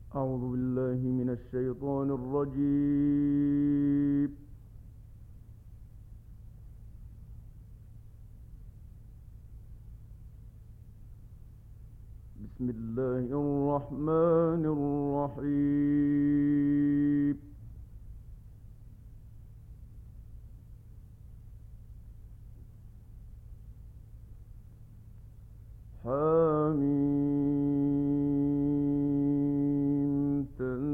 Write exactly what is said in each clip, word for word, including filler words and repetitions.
أعوذ بالله من الشيطان الرجيم. بسم الله الرحمن الرحيم. حميم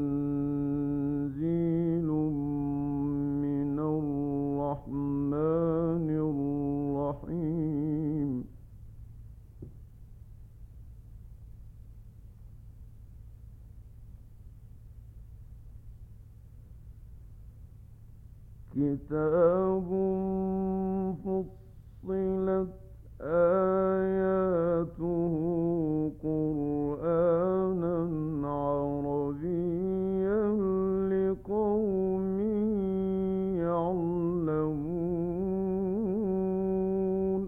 تنزيل من الرحمن الرحيم. كتاب فصلت آياته قرآنا عربيا لقوم يعلمون.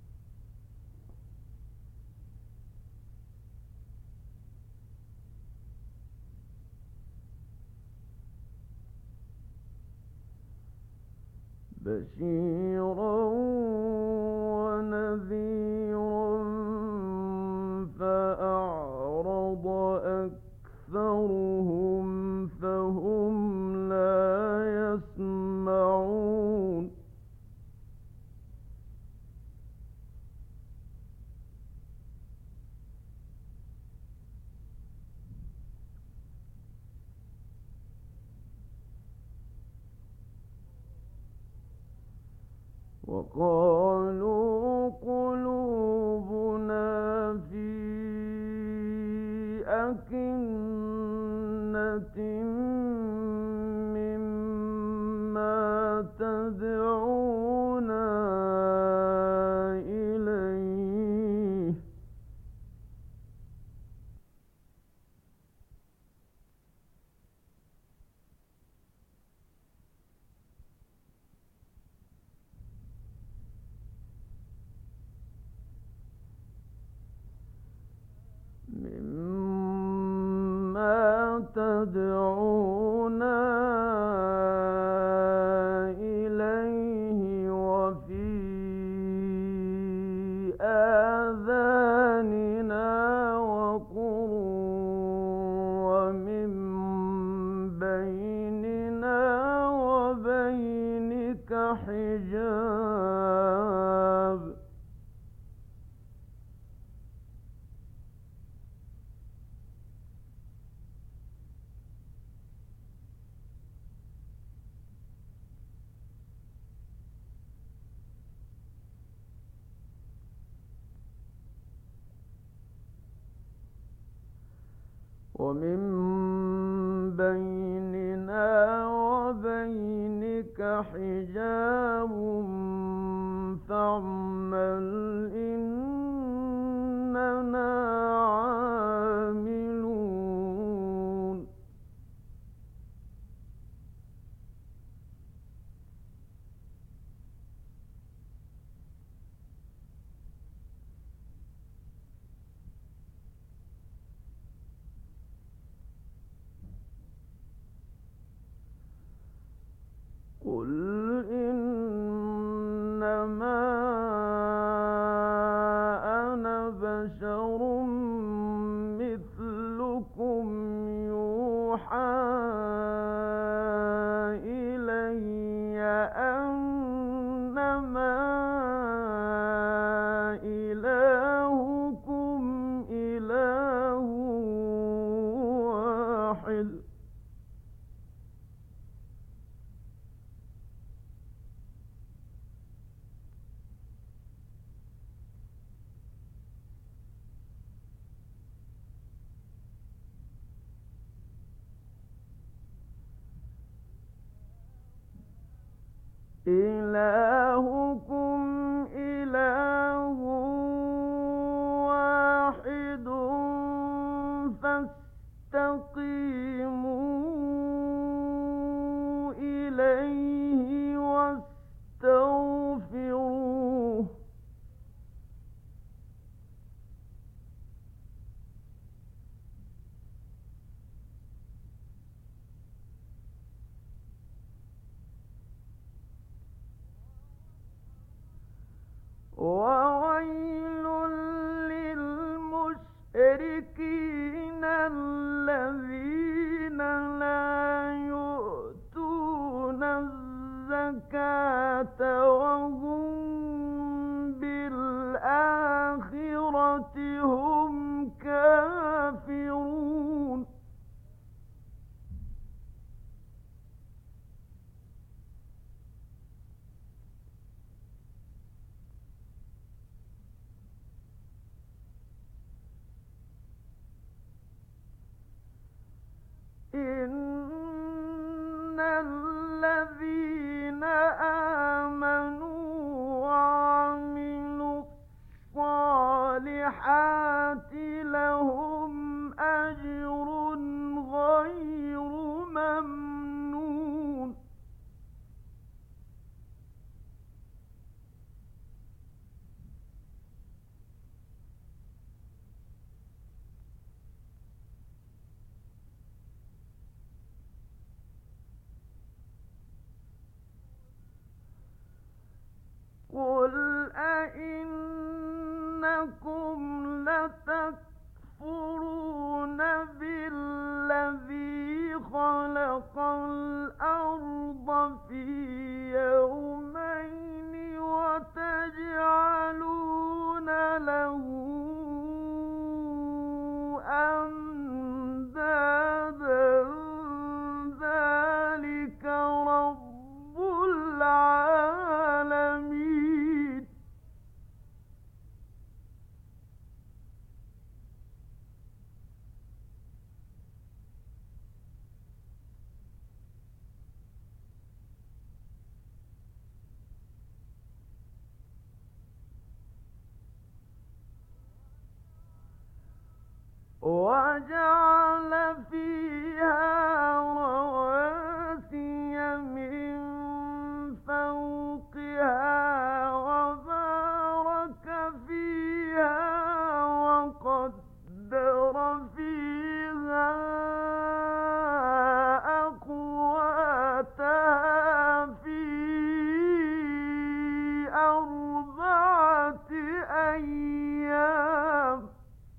بشيرا ونذيرا فأعرض أكثرهم فهم لا يسمعون. وقالوا قلوبنا في أكنة مما تدعونا إليه مما تدعونا إليه وفي آذاننا وقر ومن بيننا وبينك حجاب. ومن بيننا وبينك حجاب فاعمل إننا عاملون. قل إنما أنا بشر مثلكم يوحى إلي أنما إلهكم إله واحد. إلهكم إله واحد فاستقيموا إليه واستغفروه وويل للمشركين الذين لا يؤتون الزكاة وهم بالآخرة هم كافرون إن الذين آمنوا وعملوا الصالحات لهم أجر غير ممنون قل أئنكم لتكفرون بالذي خلق الأرض في يومين وتجعلون له أندادا ذلك رب العالمين وجعل فيها رواسي من فوقها وبارك فيها وقدر فيها أقواتها في أربعة أيام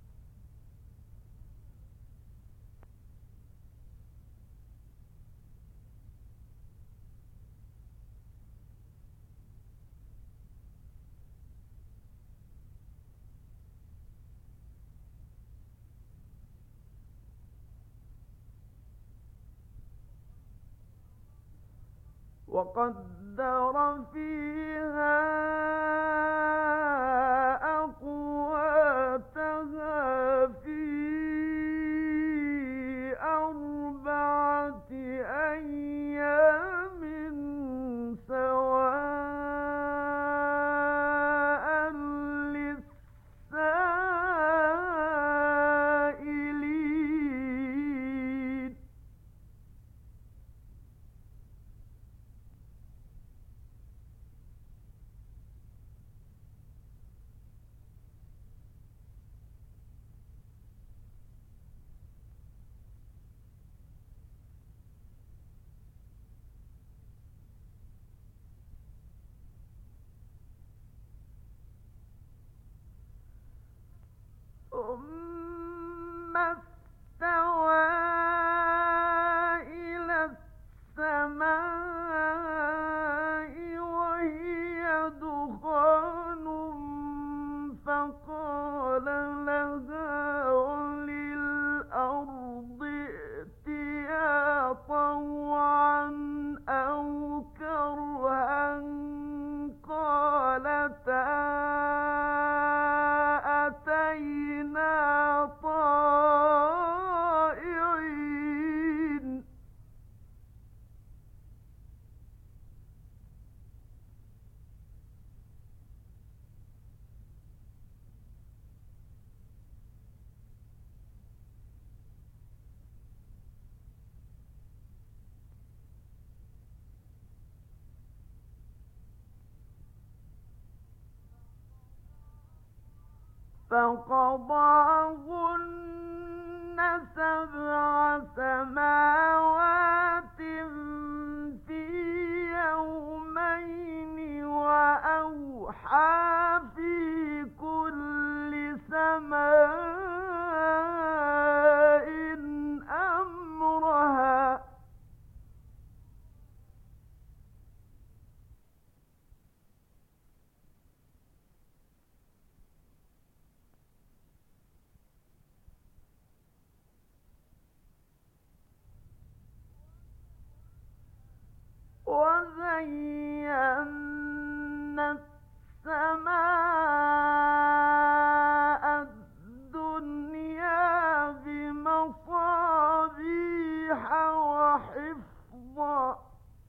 وقدر فيها أقواتها في أربعة أيام سواء للسائلين ثم استوى إلى السماء وهي دخان فقال لها وللأرض ائتيا طوعا أو كرها قالتا أتينا طائعين فقضاهن سبع سماوات في يومين وأوحى في وزينا السماء الدنيا بمصابيح وحفظا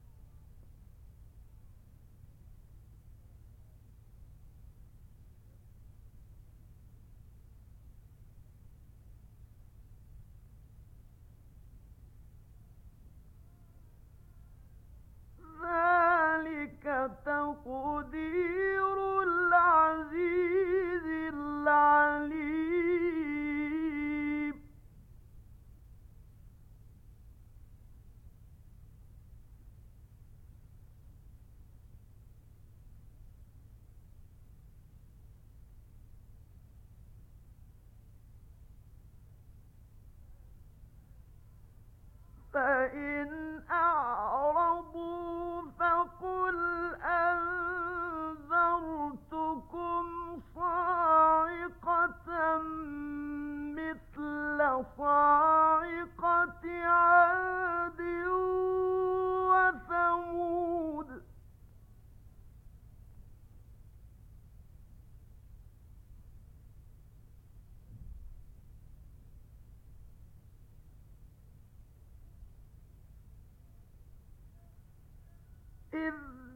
ذلك تقدير العزيز العليم فإن أعرضوا فقل أنذرتكم صاعقة مثل صاعقة عاد وثمود إذ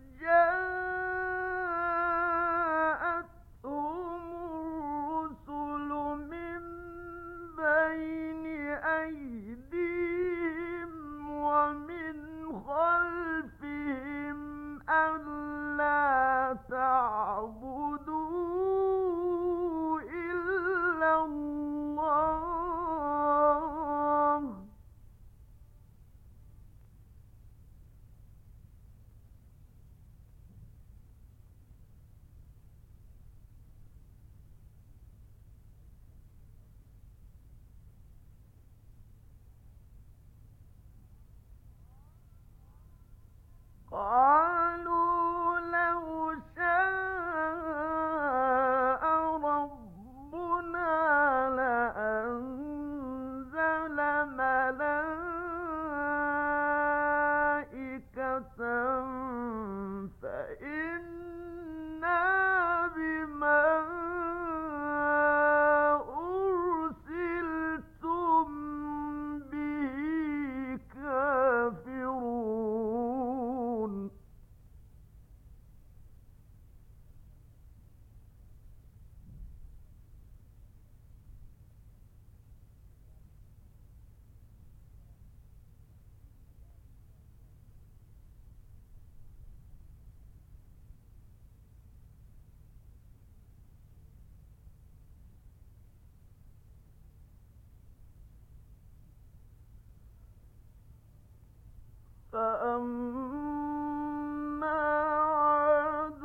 جاءتهم الرسل من بين أيديهم ومن خلفهم ألا تعبدوا إلا الله قالوا لو شاء ربنا لأنزل ملائكة فإنا بما أرسلتم به كافرون فأما عاد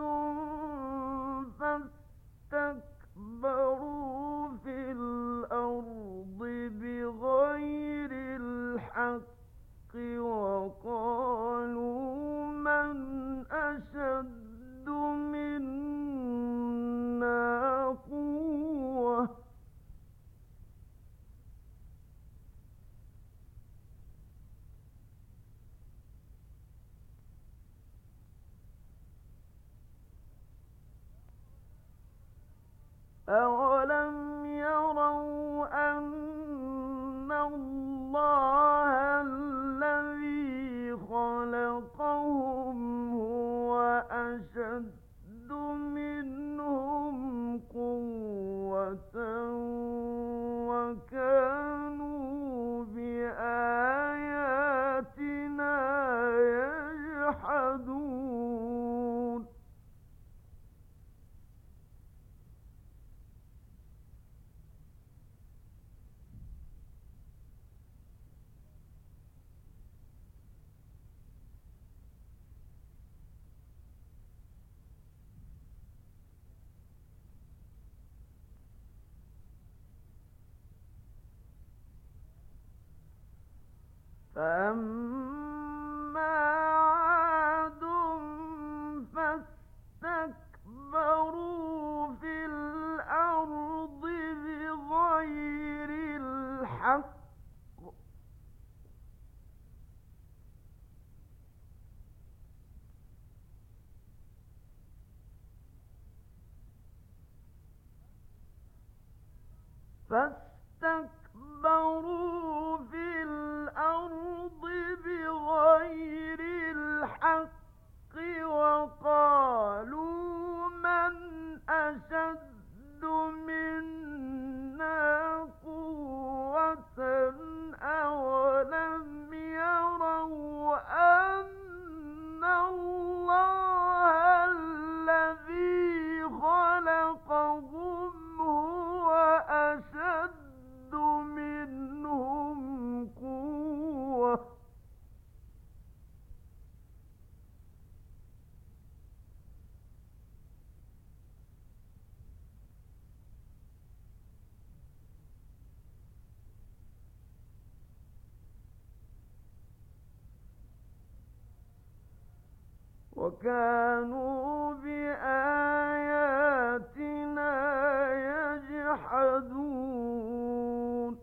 فاستكبروا في الأرض بغير الحق وقالوا من أشد منا قوة أولم يروا أن الله الذي خلقهم هو أشد منهم قوة وكانوا بآياتنا يجحدون فأما عاد فاستكبروا في الأرض بغير الحق فاستكبروا في الأرض بغير الحق وقالوا من أشد منا قوة أولم يروا أن الله الذي خلقهم هو أشد منهم قوة وكانوا بآياتنا يجحدون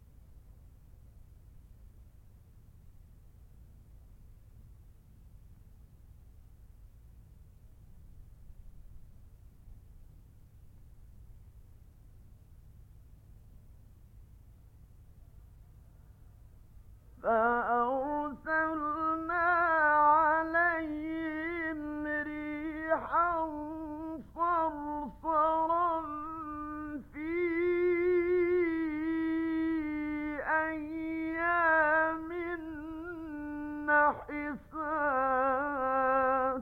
فأرسلنا عليهم ريحا صرصرا في أيام نحسات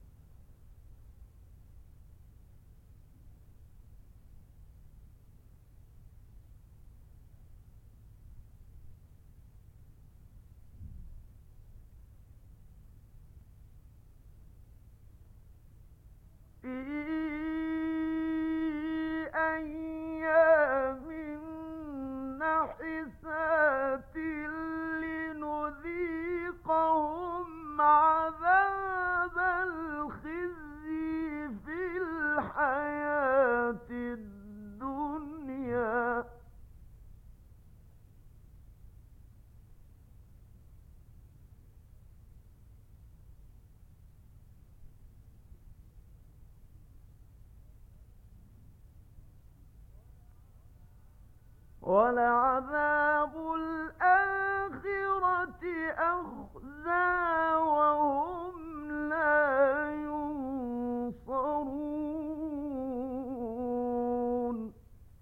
في أيام نحسات لنذيقهم عذاب الخزي في الحياة الدنيا ولعذاب الآخرة أخزى وهم لا ينصرون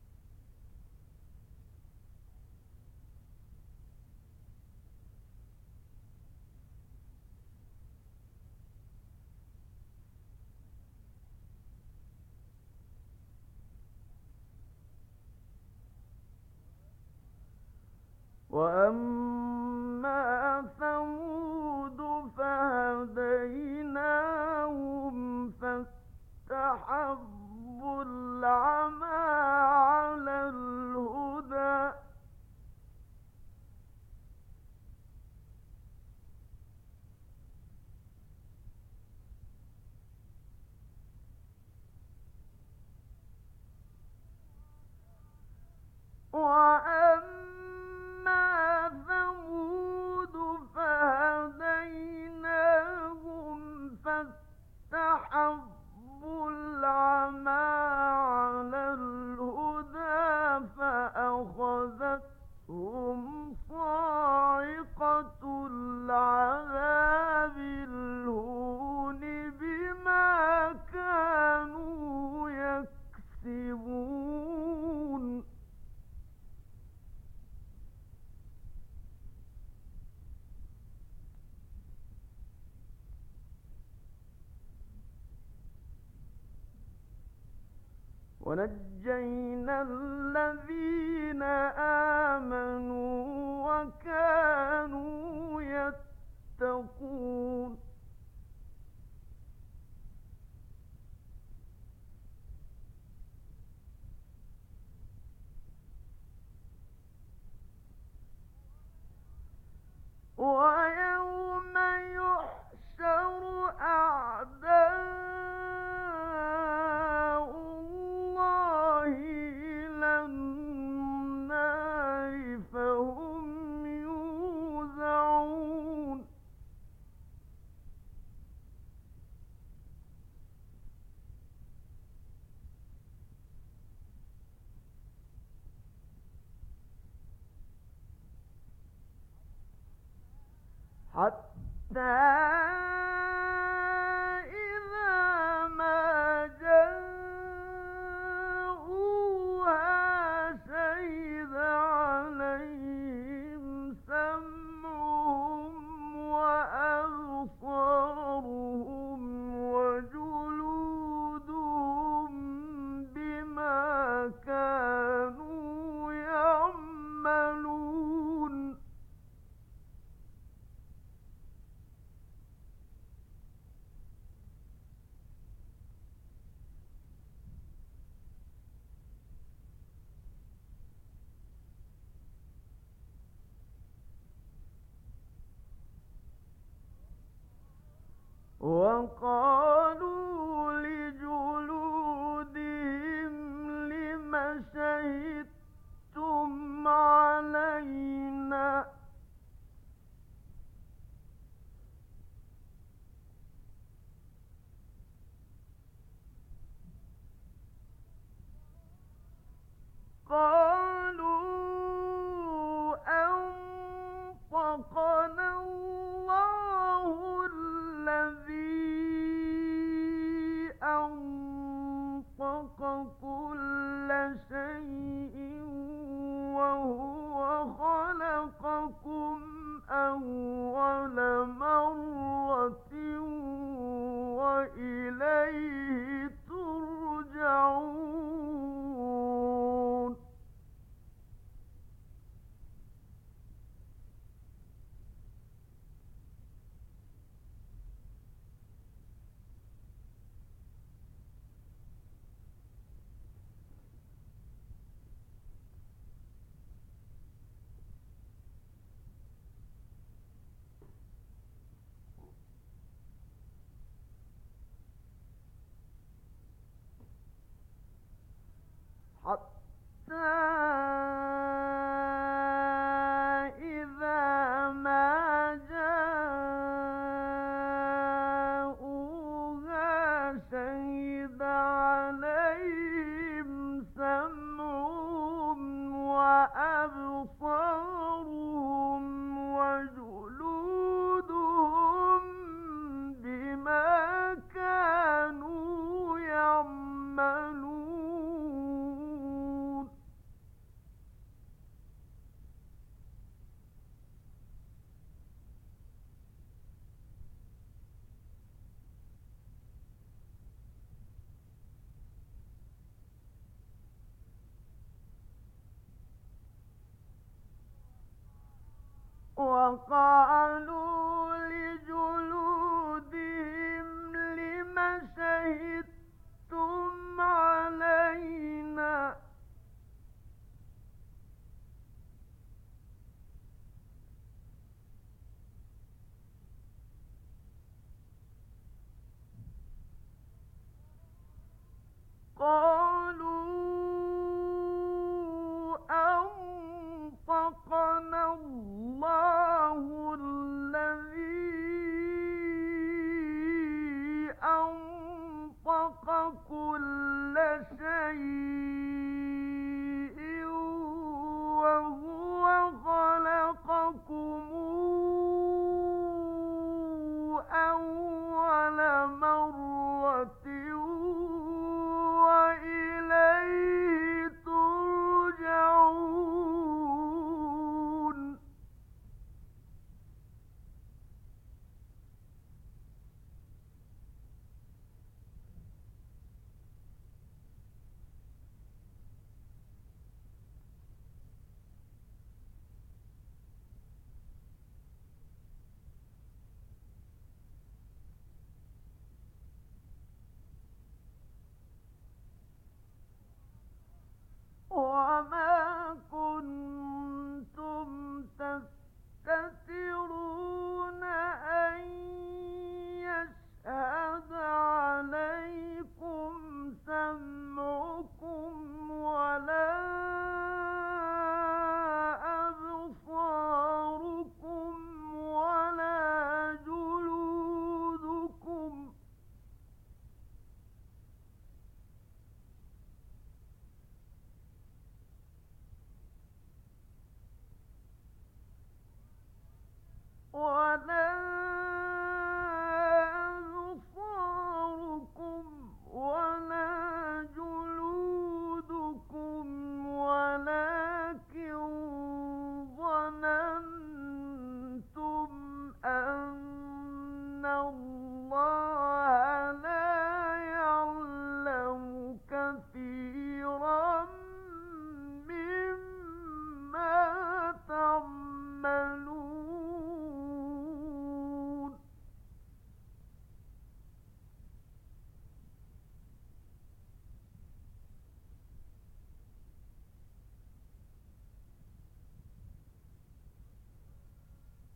وأما ثمود فهديناهم فاستحبوا العمى على الهدى وأما ثمود فهديناهم فاستحبوا العمى على الهدى فأخذتهم صاعقة العذاب الهون بما كانوا يكسبون ونجينا الذين آمنوا وكانوا يتقون ويوم يحشر أعداء الله إلى النار حتى إذا ما جاءوها شهد عليهم سمعهم وأبصارهم وجلودهم بما كانوا يعملون وقالوا لجلودهم لم شهدتم علينا قالوا أنطقنا الله الذي أنطق كل شيء وهو خلقكم أول مرة وإليه ترجعون حتى إذا ما جاءوها شهد عليهم سمعهم وأبصارهم وجلودهم بما كانوا يعملون وقالوا لجلودهم لم شهدتم علينا قالوا أنطقنا الله الذي أنطق كل شيء وهو خلقكم أول مرة وإليه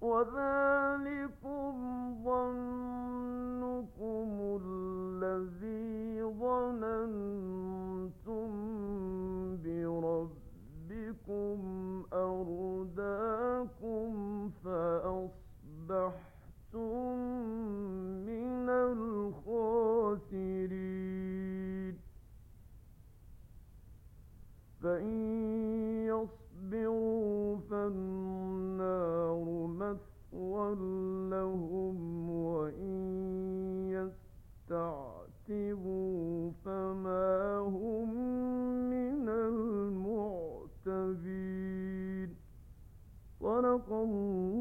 وذلكم ظنكم الذي ظننتم بربكم أرداكم فأصبحتم من الخاسرين فإن يصبروا فالنار مثوى لهم وإن يستعتبوا فما هم من المعتبين صدق الله